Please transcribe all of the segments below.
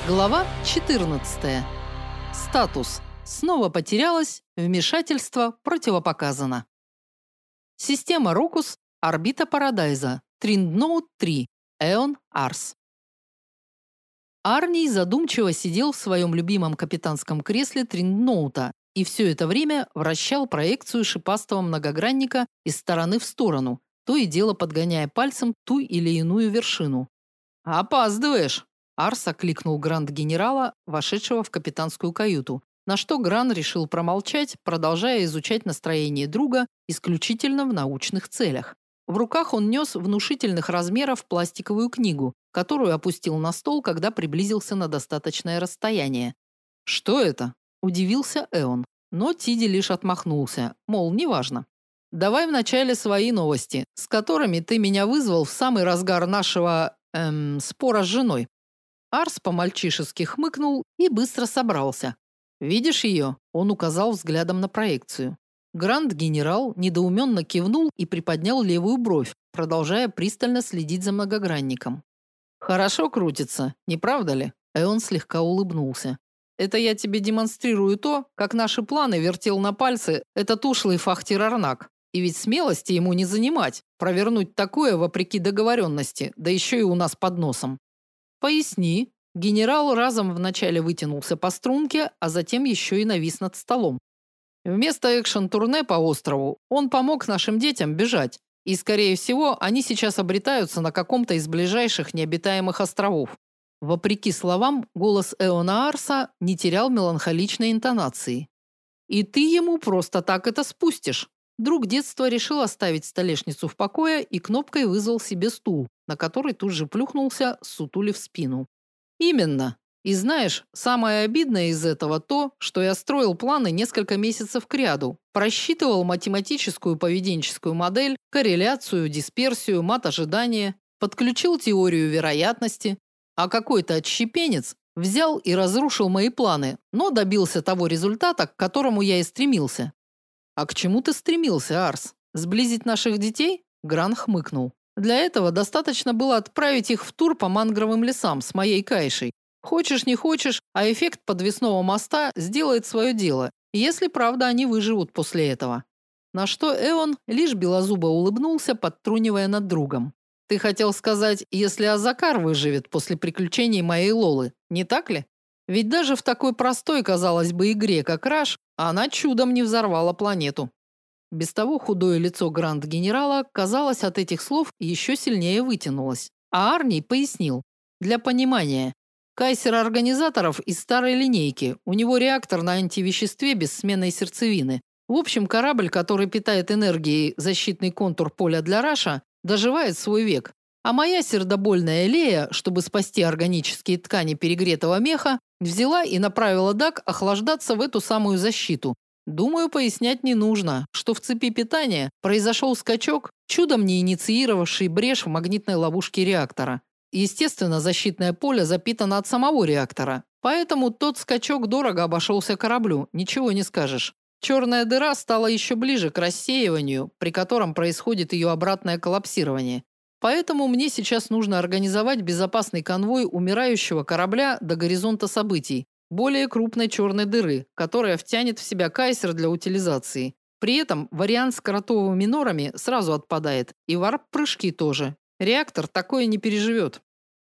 Глава 14. Статус. Снова потерялась, вмешательство противопоказано. Система Рокус, орбита Парадайза, Триндноут 3, Эон Арс. Арний задумчиво сидел в своем любимом капитанском кресле Триндноута и все это время вращал проекцию шипастого многогранника из стороны в сторону, то и дело подгоняя пальцем ту или иную вершину. «Опаздываешь!» Арс окликнул Гранд-генерала, вошедшего в капитанскую каюту, на что Гран решил промолчать, продолжая изучать настроение друга исключительно в научных целях. В руках он нес внушительных размеров пластиковую книгу, которую опустил на стол, когда приблизился на достаточное расстояние. «Что это?» – удивился Эон, но Тиди лишь отмахнулся, мол, неважно. «Давай вначале свои новости, с которыми ты меня вызвал в самый разгар нашего, спора с женой». Арс по-мальчишески хмыкнул и быстро собрался. «Видишь ее?» – он указал взглядом на проекцию. Гранд-генерал недоуменно кивнул и приподнял левую бровь, продолжая пристально следить за многогранником. «Хорошо крутится, не правда ли?» Эон слегка улыбнулся. «Это я тебе демонстрирую то, как наши планы вертел на пальце этот ушлый Фахтир-Арнак. И ведь смелости ему не занимать, провернуть такое вопреки договоренности, да еще и у нас под носом». «Поясни». Генерал разом вначале вытянулся по струнке, а затем еще и навис над столом. Вместо экшн-турне по острову он помог нашим детям бежать, и, скорее всего, они сейчас обретаются на каком-то из ближайших необитаемых островов. Вопреки словам, голос Эона Арса не терял меланхоличной интонации. «И ты ему просто так это спустишь». Друг детства решил оставить столешницу в покое и кнопкой вызвал себе стул, на который тут же плюхнулся, сутулив спину. «Именно. И знаешь, самое обидное из этого то, что я строил планы несколько месяцев кряду, просчитывал математическую поведенческую модель, корреляцию, дисперсию, мат-ожидание, подключил теорию вероятности, а какой-то отщепенец взял и разрушил мои планы, но добился того результата, к которому я и стремился». «А к чему ты стремился, Арс? Сблизить наших детей?» Гран хмыкнул. «Для этого достаточно было отправить их в тур по мангровым лесам с моей кайшей. Хочешь, не хочешь, а эффект подвесного моста сделает свое дело, если, правда, они выживут после этого». На что Эон лишь белозубо улыбнулся, подтрунивая над другом. «Ты хотел сказать, если Азакар выживет после приключений моей Лолы, не так ли? Ведь даже в такой простой, казалось бы, игре, как Раш, она чудом не взорвала планету». Без того худое лицо Гранд-генерала, казалось, от этих слов еще сильнее вытянулось. А Арний пояснил. Для понимания. Кайсер организаторов из старой линейки. У него реактор на антивеществе без сменной сердцевины. В общем, корабль, который питает энергией защитный контур поля для Раша, доживает свой век. А моя сердобольная Лея, чтобы спасти органические ткани перегретого меха, взяла и направила Дак охлаждаться в эту самую защиту. Думаю, пояснять не нужно, что в цепи питания произошел скачок, чудом не инициировавший брешь в магнитной ловушке реактора. Естественно, защитное поле запитано от самого реактора, поэтому тот скачок дорого обошелся кораблю, ничего не скажешь. Черная дыра стала еще ближе к рассеиванию, при котором происходит ее обратное коллапсирование. Поэтому мне сейчас нужно организовать безопасный конвой умирающего корабля до горизонта событий, более крупной черной дыры, которая втянет в себя Кайсер для утилизации. При этом вариант с кротовыми норами сразу отпадает, и варп-прыжки тоже. Реактор такое не переживет.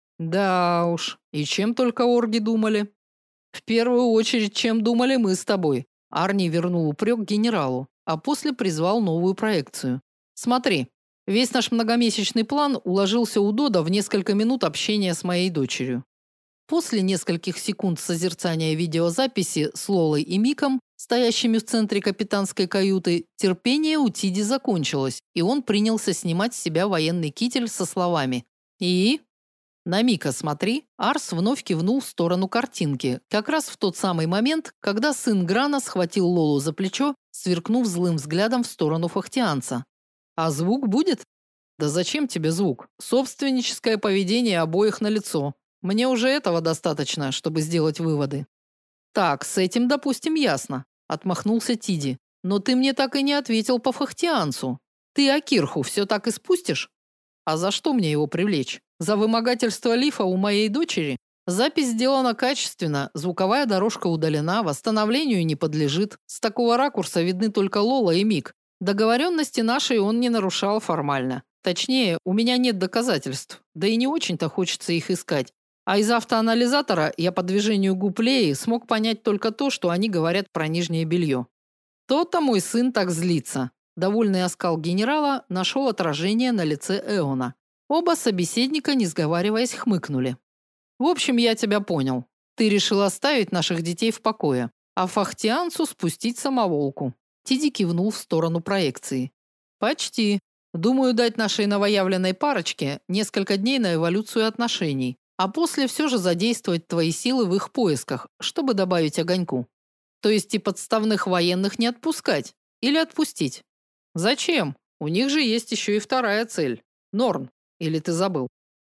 Да уж, и чем только орги думали. В первую очередь, чем думали мы с тобой. Арни вернул упрек генералу, а после призвал новую проекцию. Смотри, весь наш многомесячный план уложился у Дода в несколько минут общения с моей дочерью. После нескольких секунд созерцания видеозаписи с Лолой и Миком, стоящими в центре капитанской каюты, терпение у Тиди закончилось, и он принялся снимать с себя военный китель со словами: «И?» «На Мика смотри». Арс вновь кивнул в сторону картинки, как раз в тот самый момент, когда сын Грана схватил Лолу за плечо, сверкнув злым взглядом в сторону фахтианца. «А звук будет?» «Да зачем тебе звук? Собственническое поведение обоих налицо. Мне уже этого достаточно, чтобы сделать выводы». «Так, с этим, допустим, ясно», – отмахнулся Тиди. «Но ты мне так и не ответил по фахтианцу. Ты Акирху все так и спустишь?» «А за что мне его привлечь? За вымогательство Лифа у моей дочери?» Запись сделана качественно, звуковая дорожка удалена, восстановлению не подлежит. С такого ракурса видны только Лола и Мик. Договоренности нашей он не нарушал формально. Точнее, у меня нет доказательств, да и не очень-то хочется их искать. А из автоанализатора я по движению губ Леи смог понять только то, что они говорят про нижнее белье. То-то мой сын так злится. Довольный оскал генерала нашел отражение на лице Эона. Оба собеседника, не сговариваясь, хмыкнули. В общем, я тебя понял. Ты решил оставить наших детей в покое, а Фахтианцу спустить самоволку. Тиди кивнул в сторону проекции. Почти. Думаю, дать нашей новоявленной парочке несколько дней на эволюцию отношений, а после все же задействовать твои силы в их поисках, чтобы добавить огоньку. То есть и подставных военных не отпускать или отпустить. Зачем? У них же есть еще и вторая цель. Норн. Или ты забыл?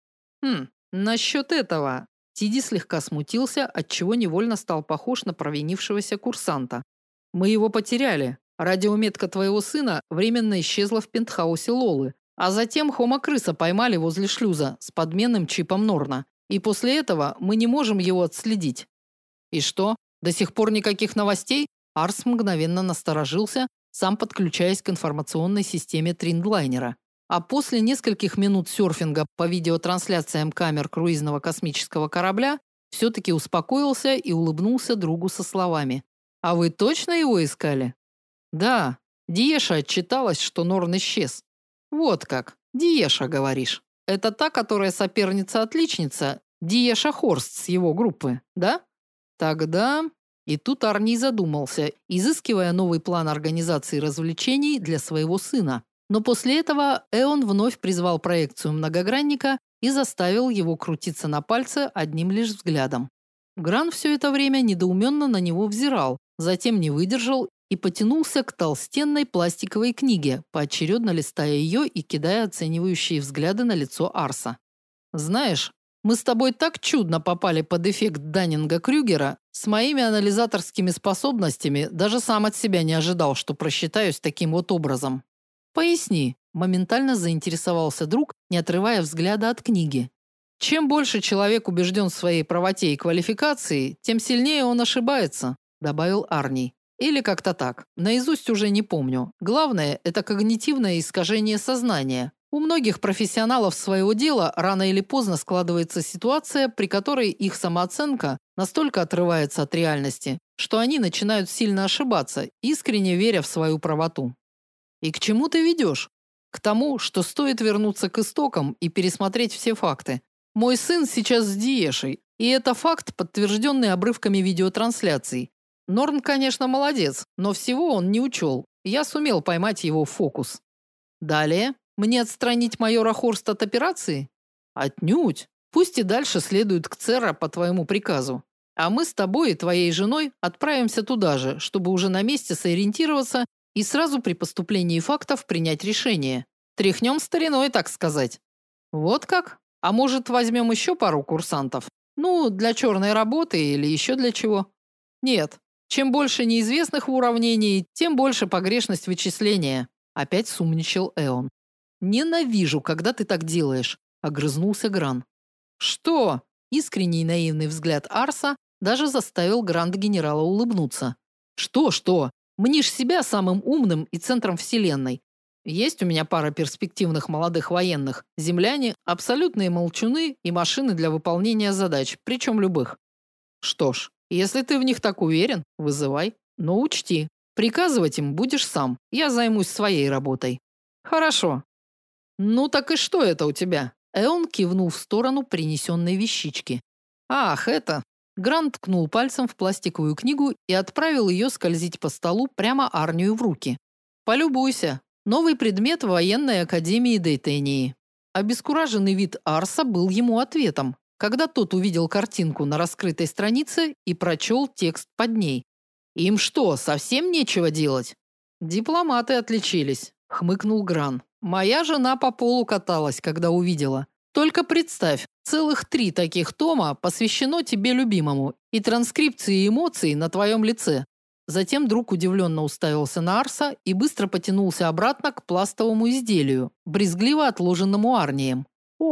Насчет этого. Тиди слегка смутился, отчего невольно стал похож на провинившегося курсанта. Мы его потеряли. Радиометка твоего сына временно исчезла в пентхаусе Лолы, а затем Хома-крыса поймали возле шлюза с подменным чипом Норна. И после этого мы не можем его отследить. И что? До сих пор никаких новостей? Арс мгновенно насторожился, сам подключаясь к информационной системе Триндлайнера. А после нескольких минут серфинга по видеотрансляциям камер круизного космического корабля все-таки успокоился и улыбнулся другу со словами: «А вы точно его искали?» «Да, Диеша отчиталась, что Норн исчез». «Вот как. Диеша, говоришь. Это та, которая соперница-отличница, Диеша Хорст с его группы, да?» «Тогда...» И тут Арни задумался, изыскивая новый план организации развлечений для своего сына. Но после этого Эон вновь призвал проекцию многогранника и заставил его крутиться на пальце одним лишь взглядом. Гран все это время недоуменно на него взирал, затем не выдержал и потянулся к толстенной пластиковой книге, поочередно листая ее и кидая оценивающие взгляды на лицо Арса. «Знаешь, мы с тобой так чудно попали под эффект Даннинга-Крюгера, с моими анализаторскими способностями даже сам от себя не ожидал, что просчитаюсь таким вот образом». «Поясни», – моментально заинтересовался друг, не отрывая взгляда от книги. «Чем больше человек убежден в своей правоте и квалификации, тем сильнее он ошибается», – добавил Арни. «Или как-то так. Наизусть уже не помню. Главное – это когнитивное искажение сознания. У многих профессионалов своего дела рано или поздно складывается ситуация, при которой их самооценка настолько отрывается от реальности, что они начинают сильно ошибаться, искренне веря в свою правоту». «И к чему ты ведешь?» «К тому, что стоит вернуться к истокам и пересмотреть все факты. Мой сын сейчас с Диешей, и это факт, подтвержденный обрывками видеотрансляций. Норн, конечно, молодец, но всего он не учел. Я сумел поймать его в фокус. Далее, мне отстранить майора Хорста от операции? Отнюдь. Пусть и дальше следует к Церра по твоему приказу. А мы с тобой и твоей женой отправимся туда же, чтобы уже на месте сориентироваться и сразу при поступлении фактов принять решение. Тряхнем стариной, так сказать». «Вот как? А может, возьмем еще пару курсантов? Ну, для черной работы или еще для чего?» «Нет. Чем больше неизвестных в уравнении, тем больше погрешность вычисления», – опять сумничал Эон. «Ненавижу, когда ты так делаешь», – огрызнулся Гран. «Что?» – искренний наивный взгляд Арса даже заставил Гранд-генерала улыбнуться. «Что? Мнишь себя самым умным и центром вселенной. Есть у меня пара перспективных молодых военных. Земляне – абсолютные молчуны и машины для выполнения задач, причем любых. Что ж, если ты в них так уверен, вызывай. Но учти, приказывать им будешь сам. Я займусь своей работой». «Хорошо». «Ну так и что это у тебя?» Эон кивнул в сторону принесенной вещички. «Ах, это...» Грант ткнул пальцем в пластиковую книгу и отправил ее скользить по столу прямо Арнию в руки. «Полюбуйся. Новый предмет в военной академии Дейтении». Обескураженный вид Арса был ему ответом, когда тот увидел картинку на раскрытой странице и прочел текст под ней. «Им что, совсем нечего делать?» «Дипломаты отличились», – хмыкнул Гран. «Моя жена по полу каталась, когда увидела. Только представь, целых 3 таких тома посвящено тебе любимому и транскрипции эмоций на твоем лице». Затем друг удивленно уставился на Арса и быстро потянулся обратно к пластовому изделию, брезгливо отложенному Арнием. «О,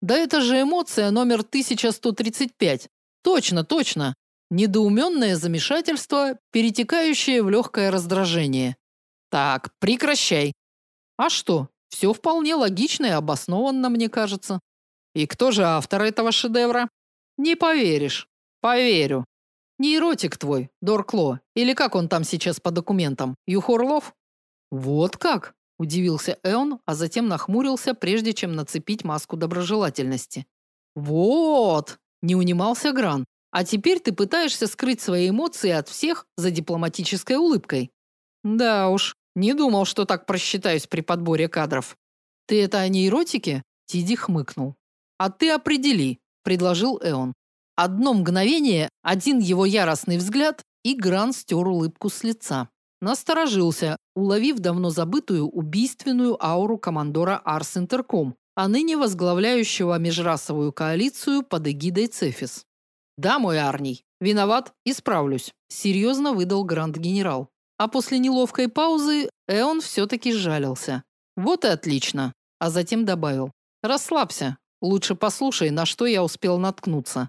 Да это же эмоция номер 1135. Точно, точно. Недоуменное замешательство, перетекающее в легкое раздражение. Так, прекращай. А что? Все вполне логично и обоснованно, мне кажется. И кто же автор этого шедевра? Не поверишь. Поверю. Нейротик твой, Доркло, или как он там сейчас по документам, Юхорлов? Вот как? Удивился Эон, а затем нахмурился, прежде чем нацепить маску доброжелательности. Вот, не унимался Гран. А теперь ты пытаешься скрыть свои эмоции от всех за дипломатической улыбкой. Да уж, не думал, что так просчитаюсь при подборе кадров. Ты это о нейротике? Тиди хмыкнул. А ты определи, предложил Эон. Одно мгновение, один его яростный взгляд, и Гран стер улыбку с лица. Насторожился, уловив давно забытую убийственную ауру командора Арс Интерком, а ныне возглавляющего межрасовую коалицию под эгидой Цефис. Да, мой Арний, виноват, исправлюсь, серьезно выдал гранд-генерал. А после неловкой паузы Эон все-таки сжалился. Вот и отлично, а затем добавил: расслабься, лучше послушай, на что я успел наткнуться.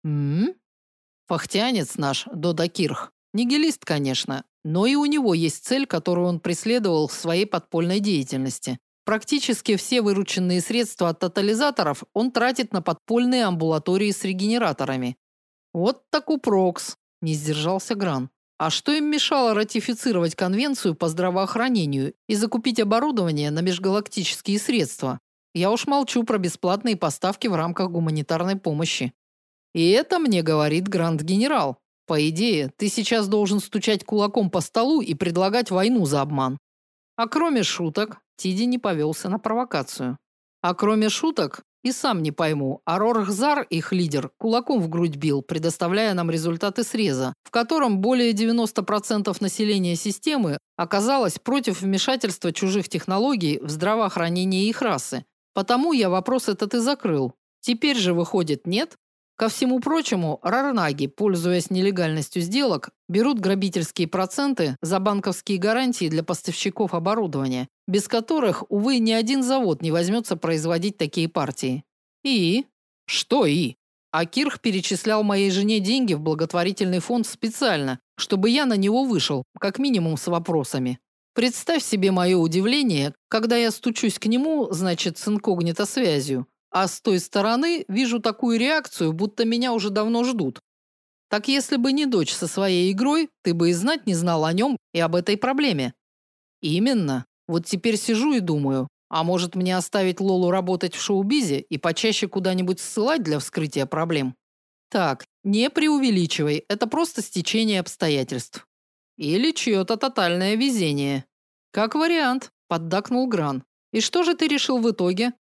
Фахтианец наш, Дода Кирх. Нигилист, конечно, но и у него есть цель, которую он преследовал в своей подпольной деятельности. Практически все вырученные средства от тотализаторов он тратит на подпольные амбулатории с регенераторами. Вот так упрокс, не сдержался Гран. А что им мешало ратифицировать конвенцию по здравоохранению и закупить оборудование на межгалактические средства? Я уж молчу про бесплатные поставки в рамках гуманитарной помощи. И это мне говорит гранд-генерал. По идее, ты сейчас должен стучать кулаком по столу и предлагать войну за обман. А кроме шуток, Тиди не повелся на провокацию. А кроме шуток, и сам не пойму, Арорхзар, их лидер, кулаком в грудь бил, предоставляя нам результаты среза, в котором более 90% населения системы оказалось против вмешательства чужих технологий в здравоохранение их расы. Потому я вопрос этот и закрыл. Теперь же выходит, нет? Ко всему прочему, рарнаги, пользуясь нелегальностью сделок, берут грабительские проценты за банковские гарантии для поставщиков оборудования, без которых, увы, ни один завод не возьмется производить такие партии. И? Что и? А Кирх перечислял моей жене деньги в благотворительный фонд специально, чтобы я на него вышел, как минимум с вопросами. Представь себе мое удивление, когда я стучусь к нему, значит, с инкогнито-связью. А с той стороны вижу такую реакцию, будто меня уже давно ждут. Так если бы не дочь со своей игрой, ты бы и знать не знал о нем и об этой проблеме. Именно. Вот теперь сижу и думаю, а может мне оставить Лолу работать в шоу-бизе и почаще куда-нибудь ссылать для вскрытия проблем? Так, не преувеличивай, это просто стечение обстоятельств. Или чье-то тотальное везение. Как вариант, поддакнул Гран. И что же ты решил в итоге?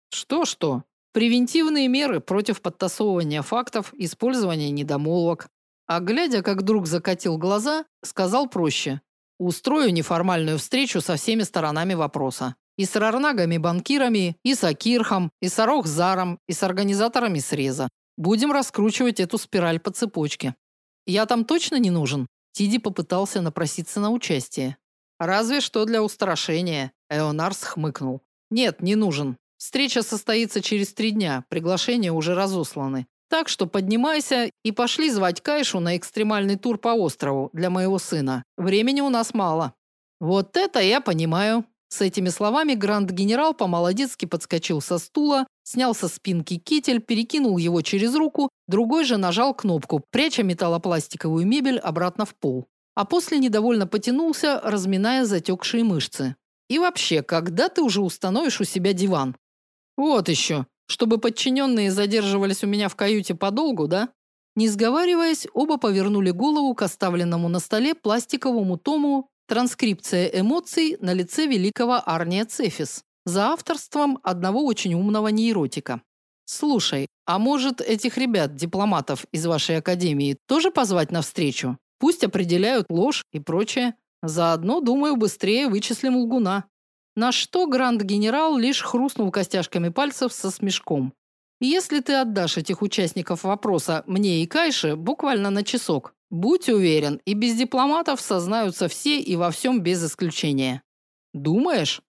Что? Превентивные меры против подтасовывания фактов, использования недомолвок. А глядя, как друг закатил глаза, сказал проще: устрою неформальную встречу со всеми сторонами вопроса. И с рарнагами-банкирами, и с Акирхом, и с Арохзаром, и с организаторами среза. Будем раскручивать эту спираль по цепочке. Я там точно не нужен? Тиди попытался напроситься на участие. Разве что для устрашения, Эонарс хмыкнул. Нет, не нужен. Встреча состоится через 3 дня, приглашения уже разосланы. Так что поднимайся и пошли звать Кайшу на экстремальный тур по острову для моего сына. Времени у нас мало. Вот это я понимаю. С этими словами гранд-генерал по-молодецки подскочил со стула, снял со спинки китель, перекинул его через руку, другой же нажал кнопку, пряча металлопластиковую мебель обратно в пол. А после недовольно потянулся, разминая затекшие мышцы. И вообще, когда ты уже установишь у себя диван? Вот еще, чтобы подчиненные задерживались у меня в каюте подолгу, да? Не сговариваясь, оба повернули голову к оставленному на столе пластиковому тому «Транскрипция эмоций на лице великого Арния Цефис» за авторством одного очень умного нейротика. Слушай, а может этих ребят, дипломатов из вашей академии, тоже позвать на встречу? Пусть определяют ложь и прочее. Заодно, думаю, быстрее вычислим лгуна. На что гранд-генерал лишь хрустнул костяшками пальцев со смешком. Если ты отдашь этих участников вопроса мне и Кайше буквально на часок, будь уверен, и без дипломатов сознаются все и во всем без исключения. Думаешь?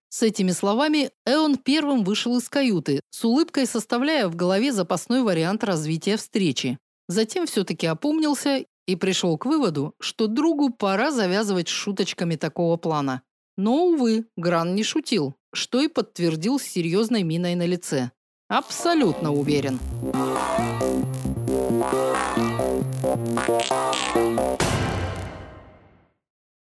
С этими словами Эон первым вышел из каюты, с улыбкой составляя в голове запасной вариант развития встречи. Затем все-таки опомнился и пришел к выводу, что другу пора завязывать с шуточками такого плана. Но, увы, Гран не шутил, что и подтвердил с серьезной миной на лице. Абсолютно уверен.